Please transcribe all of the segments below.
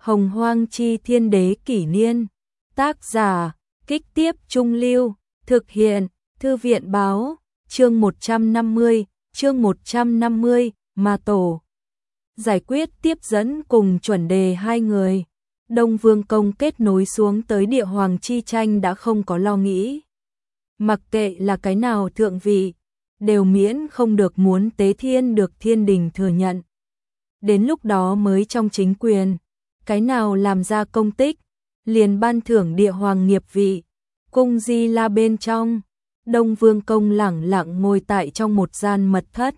Hồng Hoang Chi Thiên Đế Kỷ Niên. Tác giả, Kích Tiếp Trung Lưu. Thực hiện, Thư viện Báo. Chương 150, Ma Tổ. Giải quyết tiếp dẫn cùng chuẩn đề hai người. Đông Vương Công kết nối xuống tới địa hoàng chi tranh đã không có lo nghĩ. Mặc kệ là cái nào thượng vị, đều miễn không được muốn tế thiên được thiên đình thừa nhận. Đến lúc đó mới trong chính quyền, cái nào làm ra công tích, liền ban thưởng địa hoàng nghiệp vị. Cung Di La bên trong, Đông Vương Công lẳng lặng ngồi tại trong một gian mật thất.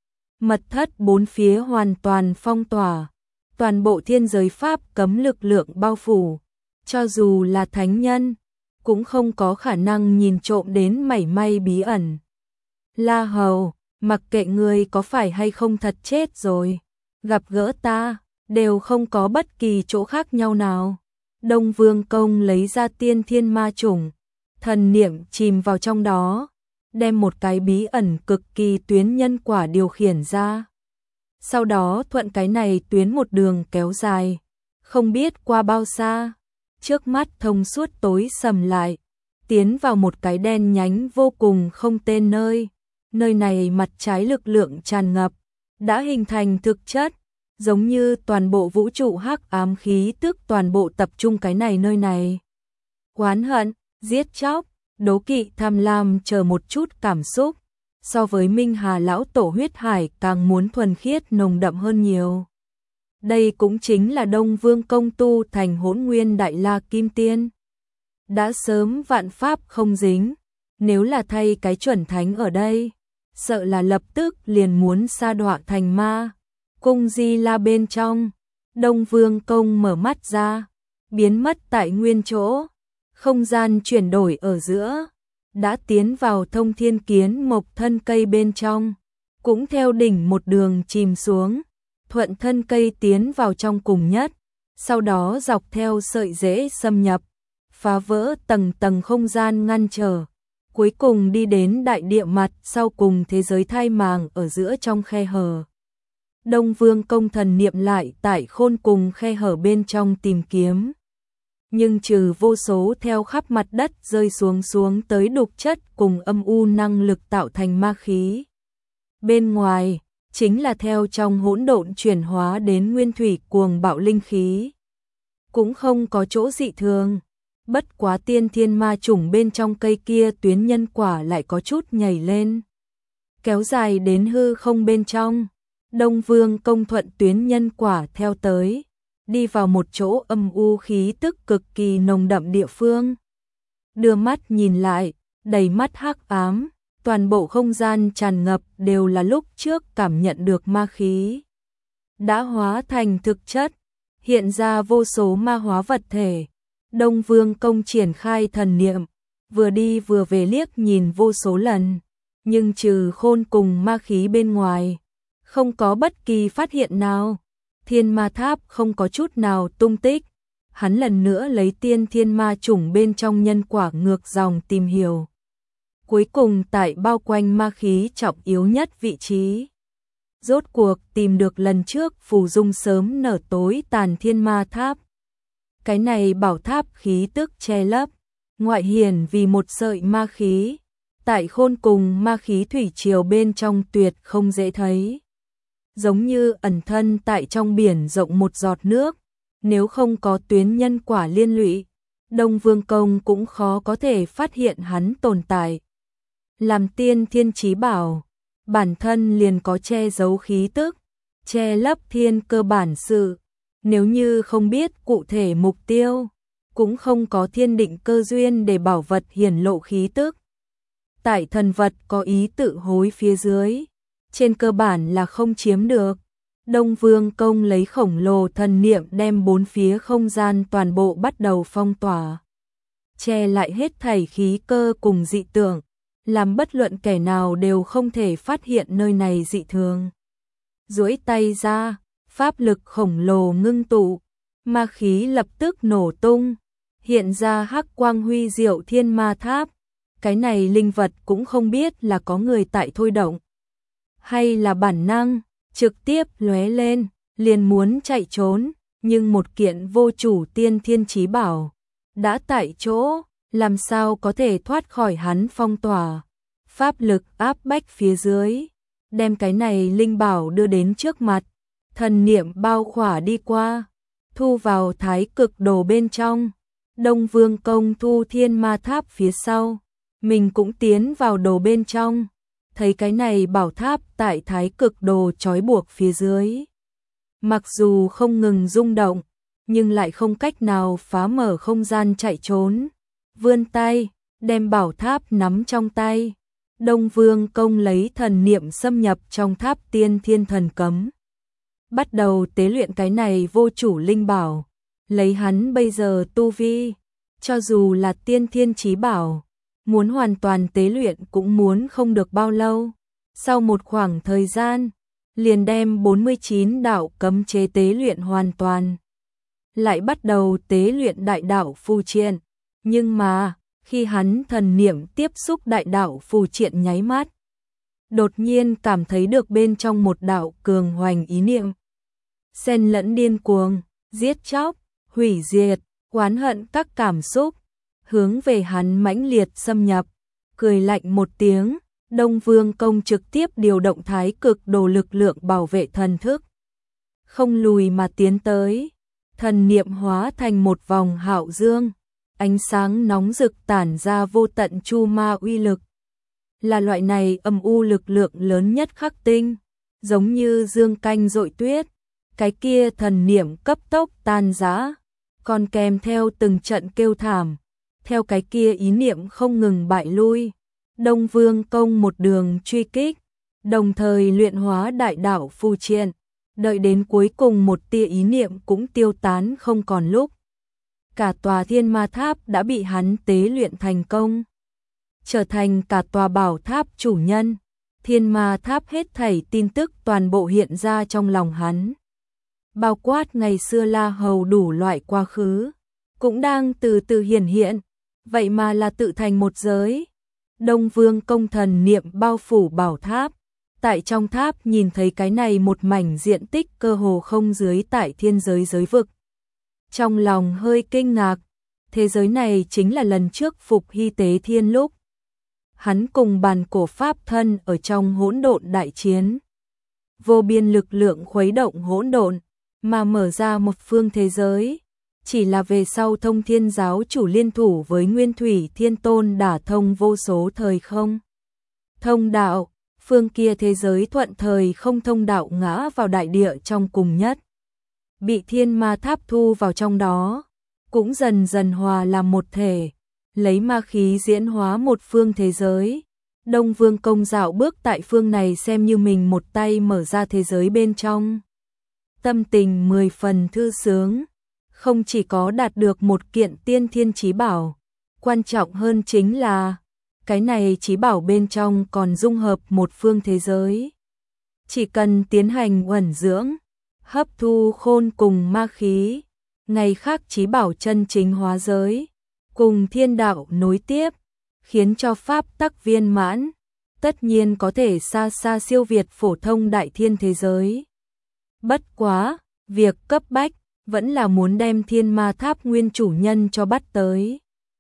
Mật thất bốn phía hoàn toàn phong tỏa, toàn bộ thiên giới pháp cấm lực lượng bao phủ, cho dù là thánh nhân, cũng không có khả năng nhìn trộm đến mảy may bí ẩn. La Hầu, mặc kệ ngươi có phải hay không thật chết rồi, gặp gỡ ta, đều không có bất kỳ chỗ khác nhau nào. Đông Vương Công lấy ra tiên thiên ma chủng, thần niệm chìm vào trong đó, đem một cái bí ẩn cực kỳ tuyến nhân quả điều khiển ra. Sau đó thuận cái này tuyến một đường kéo dài, không biết qua bao xa, trước mắt thông suốt tối sầm lại, tiến vào một cái đen nhánh vô cùng không tên nơi. Nơi này mặt trái lực lượng tràn ngập, đã hình thành thực chất, giống như toàn bộ vũ trụ hắc ám khí tức toàn bộ tập trung cái này nơi này. Oán hận, giết chóc, đố kỵ, tham lam chờ một chút cảm xúc, so với Minh Hà lão tổ huyết hải càng muốn thuần khiết nồng đậm hơn nhiều. Đây cũng chính là Đông Vương Công tu thành Hỗn Nguyên Đại La Kim Tiên. Đã sớm vạn pháp không dính, nếu là thay cái chuẩn thánh ở đây, sợ là lập tức liền muốn sa đọa thành ma. Cung Di La bên trong, Đông Vương Công mở mắt ra, biến mất tại nguyên chỗ, không gian chuyển đổi ở giữa, đã tiến vào Thông Thiên Kiến Mộc thân cây bên trong, cũng theo đỉnh một đường chìm xuống, thuận thân cây tiến vào trong cùng nhất, sau đó dọc theo sợi rễ xâm nhập, phá vỡ tầng tầng không gian ngăn trở, cuối cùng đi đến đại địa mặt sau cùng thế giới thai màng ở giữa trong khe hở. Đông Vương Công thần niệm lại tại khôn cùng khe hở bên trong tìm kiếm. Nhưng trừ vô số theo khắp mặt đất rơi xuống tới đục chất cùng âm u năng lực tạo thành ma khí. Bên ngoài, chính là theo trong hỗn độn chuyển hóa đến nguyên thủy cuồng bạo linh khí. Cũng không có chỗ dị thường, bất quá tiên thiên ma chủng bên trong cây kia tuyến nhân quả lại có chút nhảy lên. Kéo dài đến hư không bên trong, Đông Vương Công thuận tuyến nhân quả theo tới, đi vào một chỗ âm u khí tức cực kỳ nồng đậm địa phương. Đưa mắt nhìn lại, đầy mắt hắc ám, toàn bộ không gian tràn ngập đều là lúc trước cảm nhận được ma khí. Đã hóa thành thực chất, hiện ra vô số ma hóa vật thể. Đông Vương Công triển khai thần niệm, vừa đi vừa về liếc nhìn vô số lần, nhưng trừ khôn cùng ma khí bên ngoài, không có bất kỳ phát hiện nào. Thiên Ma Tháp không có chút nào tung tích. Hắn lần nữa lấy tiên thiên ma chủng bên trong nhân quả ngược dòng tìm hiểu. Cuối cùng tại bao quanh ma khí trọng yếu nhất vị trí, rốt cuộc tìm được lần trước phù dung sớm nở tối tàn Thiên Ma Tháp. Cái này bảo tháp khí tức che lấp, ngoại hiển vì một sợi ma khí, tại khôn cùng ma khí thủy triều bên trong tuyệt không dễ thấy. Giống như ẩn thân tại trong biển rộng một giọt nước, nếu không có tuyến nhân quả liên lụy, Đông Vương Công cũng khó có thể phát hiện hắn tồn tại. Làm tiên thiên chí bảo, bản thân liền có che giấu khí tức, che lấp thiên cơ bản sự, nếu như không biết cụ thể mục tiêu, cũng không có thiên định cơ duyên để bảo vật hiển lộ khí tức. Tại thần vật có ý tự hối phía dưới, trên cơ bản là không chiếm được. Đông Vương Công lấy khổng lồ thần niệm đem bốn phía không gian toàn bộ bắt đầu phong tỏa, che lại hết thảy khí cơ cùng dị tượng, làm bất luận kẻ nào đều không thể phát hiện nơi này dị thường. Duỗi tay ra, pháp lực khổng lồ ngưng tụ, ma khí lập tức nổ tung, hiện ra hắc quang huy diệu Thiên Ma Tháp. Cái này linh vật cũng không biết là có người tại thôi động, hay là bản năng, trực tiếp lóe lên, liền muốn chạy trốn, nhưng một kiện vô chủ tiên thiên chí bảo đã tại chỗ, làm sao có thể thoát khỏi hắn phong tỏa. Pháp lực áp bách phía dưới, đem cái này linh bảo đưa đến trước mặt, thần niệm bao khỏa đi qua, thu vào thái cực đồ bên trong. Đông Vương Công thu thiên ma tháp phía sau, mình cũng tiến vào đồ bên trong, thấy cái này bảo tháp tại thái cực đồ trói buộc phía dưới. Mặc dù không ngừng rung động, nhưng lại không cách nào phá mở không gian chạy trốn. Vươn tay, đem bảo tháp nắm trong tay. Đông Vương Công lấy thần niệm xâm nhập trong tháp tiên thiên thần cấm. Bắt đầu tế luyện cái này vô chủ linh bảo. Lấy hắn bây giờ tu vi, cho dù là tiên thiên chí bảo, muốn hoàn toàn tế luyện cũng muốn không được bao lâu. Sau một khoảng thời gian, liền đem 49 đạo cấm chế tế luyện hoàn toàn. Lại bắt đầu tế luyện đại đạo phù triện. Nhưng mà, khi hắn thần niệm tiếp xúc đại đạo phù triện nháy mắt, đột nhiên cảm thấy được bên trong một đạo cường hoành ý niệm. Xen lẫn điên cuồng, giết chóc, hủy diệt, oán hận các cảm xúc, hướng về hắn mãnh liệt xâm nhập. Cười lạnh một tiếng, Đông Vương Công trực tiếp điều động thái cực đồ lực lượng bảo vệ thần thức. Không lùi mà tiến tới, thần niệm hóa thành một vòng hạo dương, ánh sáng nóng rực tản ra vô tận chu ma uy lực. Là loại này âm u lực lượng lớn nhất khắc tinh, giống như dương canh dội tuyết, cái kia thần niệm cấp tốc tan rã, còn kèm theo từng trận kêu thảm, theo cái kia ý niệm không ngừng bại lui. Đông Vương Công một đường truy kích, đồng thời luyện hóa đại đạo phù triện, đợi đến cuối cùng một tia ý niệm cũng tiêu tán không còn lúc. Cả tòa thiên ma tháp đã bị hắn tế luyện thành công, trở thành cả tòa bảo tháp chủ nhân. Thiên ma tháp hết thảy tin tức toàn bộ hiện ra trong lòng hắn. Bao quát ngày xưa La Hầu đủ loại quá khứ, cũng đang từ từ hiển hiện, vậy mà là tự thành một giới. Đông Vương Công thần niệm bao phủ bảo tháp, tại trong tháp nhìn thấy cái này một mảnh diện tích cơ hồ không dưới tại thiên giới giới vực. Trong lòng hơi kinh ngạc, thế giới này chính là lần trước Phục Hy tế thiên lúc. Hắn cùng bàn cổ pháp thân ở trong hỗn độn đại chiến. Vô biên lực lượng khuấy động hỗn độn, mà mở ra một phương thế giới. Chỉ là về sau Thông Thiên giáo chủ liên thủ với Nguyên Thủy Thiên Tôn đả thông vô số thời không. Thông đạo, phương kia thế giới thuận thời không thông đạo ngã vào đại địa trong cùng nhất. Bị thiên ma tháp thu vào trong đó, cũng dần dần hòa làm một thể, lấy ma khí diễn hóa một phương thế giới. Đông Vương Công dạo bước tại phương này xem như mình một tay mở ra thế giới bên trong. Tâm tình 10 phần thư sướng, không chỉ có đạt được một kiện tiên thiên chí bảo, quan trọng hơn chính là cái này chí bảo bên trong còn dung hợp một phương thế giới. Chỉ cần tiến hành uẩn dưỡng, hấp thu khôn cùng ma khí, ngày khác chí bảo chân chính hóa giới, cùng thiên đạo nối tiếp, khiến cho pháp tắc viên mãn, tất nhiên có thể xa xa siêu việt phổ thông đại thiên thế giới. Bất quá, việc cấp bách vẫn là muốn đem thiên ma tháp nguyên chủ nhân cho bắt tới.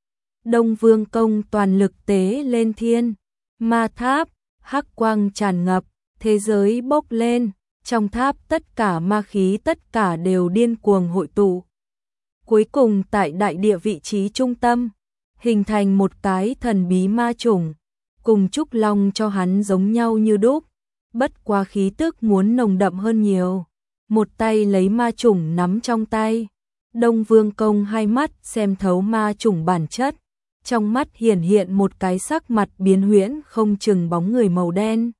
Đông Vương Công toàn lực tế lên thiên ma tháp, hắc quang tràn ngập, thế giới bốc lên, trong tháp tất cả ma khí tất cả đều điên cuồng hội tụ. Cuối cùng tại đại địa vị trí trung tâm, hình thành một cái thần bí ma chủng, cùng Trúc Long cho hắn giống nhau như đúc, bất quá khí tức muốn nồng đậm hơn nhiều. Một tay lấy ma chủng nắm trong tay, Đông Vương Công hai mắt xem thấu ma chủng bản chất, trong mắt hiển hiện một cái sắc mặt biến huyễn không chừng bóng người màu đen.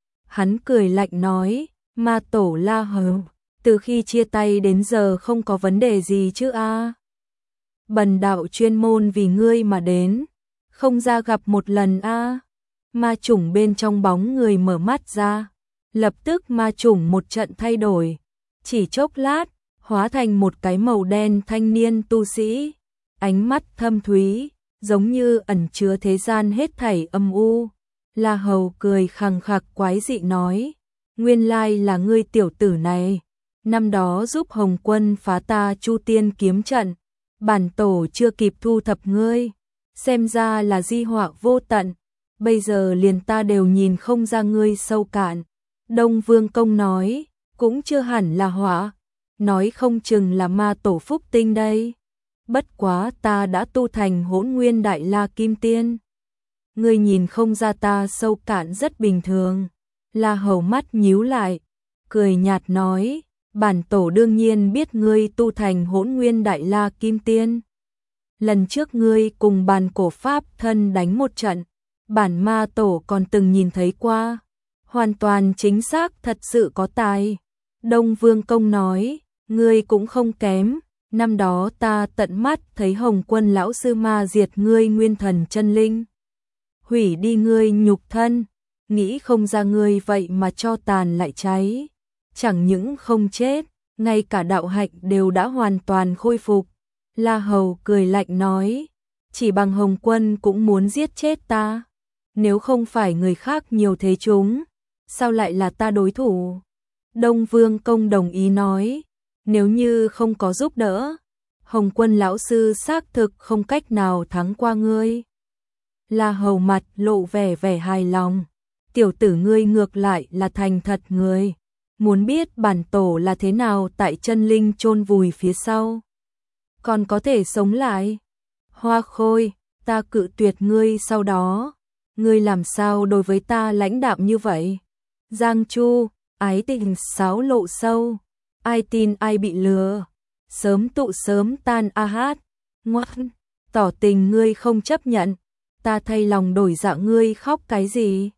Hắn cười lạnh nói, ma tổ La Hầu, từ khi chia tay đến giờ không có vấn đề gì chứ a? Bần đạo chuyên môn vì ngươi mà đến, không ra gặp một lần a? Ma chủng bên trong bóng người mở mắt ra, lập tức ma chủng một trận thay đổi, chỉ chốc lát, hóa thành một cái màu đen thanh niên tu sĩ, ánh mắt thâm thúy, giống như ẩn chứa thế gian hết thảy âm u. La Hầu cười khằng khặc quái dị nói, nguyên lai là ngươi tiểu tử này, năm đó giúp Hồng Quân phá ta Chu Tiên kiếm trận, bản tổ chưa kịp thu thập ngươi, xem ra là di họa vô tận, bây giờ liền ta đều nhìn không ra ngươi sâu cạn. Đông Vương Công nói, cũng chưa hẳn là họa, nói không chừng là ma tổ phúc tinh đây. Bất quá ta đã tu thành Hỗn Nguyên Đại La Kim Tiên. Ngươi nhìn không ra ta sâu cạn rất bình thường. La Hầu mắt nhíu lại, cười nhạt nói, bản tổ đương nhiên biết ngươi tu thành Hỗn Nguyên Đại La Kim Tiên. Lần trước ngươi cùng bàn cổ pháp thân đánh một trận, bản ma tổ còn từng nhìn thấy qua, hoàn toàn chính xác, thật sự có tài. Đông Vương Công nói, ngươi cũng không kém, năm đó ta tận mắt thấy Hồng Quân lão sư ma diệt ngươi nguyên thần chân linh, hủy đi ngươi nhục thân, nghĩ không ra ngươi vậy mà cho tàn lại cháy, chẳng những không chết, ngay cả đạo hạnh đều đã hoàn toàn khôi phục. La Hầu cười lạnh nói, chỉ bằng Hồng Quân cũng muốn giết chết ta, nếu không phải người khác nhiều thế chúng, sao lại là ta đối thủ? Đông Vương Công đồng ý nói, nếu như không có giúp đỡ, Hồng Quân lão sư xác thực không cách nào thắng qua ngươi. La Hầu mặt lộ vẻ hài lòng, tiểu tử ngươi ngược lại là thành thật người, muốn biết bản tổ là thế nào tại chân linh chôn vùi phía sau, còn có thể sống lại. Hoa Khôi, ta cự tuyệt ngươi sau đó, ngươi làm sao đối với ta lãnh đạm như vậy? Giang Chu, ái tình xáo lộ sâu, ai tin ai bị lừa, sớm tụ sớm tan a hát, ngoan, tỏ tình ngươi không chấp nhận, ta thay lòng đổi dạ ngươi khóc cái gì?